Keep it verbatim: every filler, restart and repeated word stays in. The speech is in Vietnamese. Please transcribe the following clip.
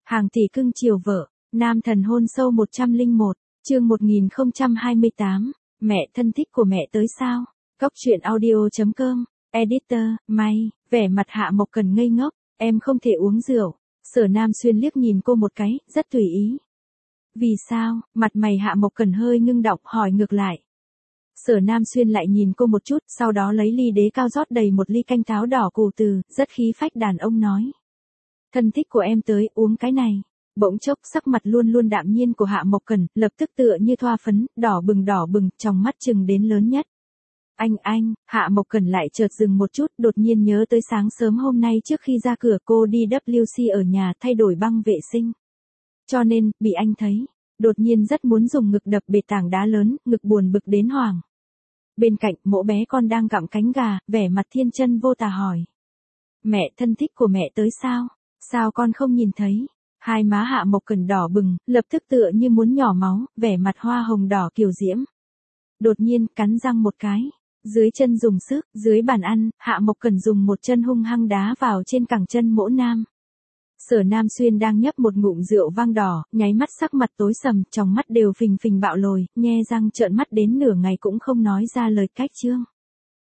Hàng tỷ cưng chiều vợ, nam thần hôn sâu một trăm lẻ một, chương một nghìn không trăm hai mươi tám, mẹ thân thích của mẹ tới sao? Cóc truyện audio.com, editor, May, vẻ mặt Hạ Mộc Cần ngây ngốc, em không thể uống rượu. Sở Nam Xuyên liếc nhìn cô một cái, rất tùy ý. Vì sao? Mặt mày Hạ Mộc Cần hơi ngưng đọng hỏi ngược lại. Sở Nam Xuyên lại nhìn cô một chút, sau đó lấy ly đế cao rót đầy một ly canh táo đỏ cù từ, rất khí phách đàn ông nói. Thân thích của em tới, uống cái này. Bỗng chốc sắc mặt luôn luôn đạm nhiên của Hạ Mộc Cần, lập tức tựa như thoa phấn, đỏ bừng đỏ bừng, trong mắt chừng đến lớn nhất. Anh anh, Hạ Mộc Cần lại chợt dừng một chút, đột nhiên nhớ tới sáng sớm hôm nay trước khi ra cửa cô đi W C ở nhà thay đổi băng vệ sinh. Cho nên, bị anh thấy, đột nhiên rất muốn dùng ngực đập bề tảng đá lớn, ngực buồn bực đến hoảng. Bên cạnh, mỗ bé con đang gặm cánh gà, vẻ mặt thiên chân vô tà hỏi. Mẹ thân thích của mẹ tới sao? Sao con không nhìn thấy? Hai má Hạ Mộc Cần đỏ bừng, lập tức tựa như muốn nhỏ máu, vẻ mặt hoa hồng đỏ kiều diễm. Đột nhiên, cắn răng một cái. Dưới chân dùng sức, dưới bàn ăn, Hạ Mộc Cần dùng một chân hung hăng đá vào trên cẳng chân mỗ nam. Sở Nam Xuyên đang nhấp một ngụm rượu vang đỏ, nháy mắt sắc mặt tối sầm, trong mắt đều phình phình bạo lồi, nhe răng trợn mắt đến nửa ngày cũng không nói ra lời cách chương.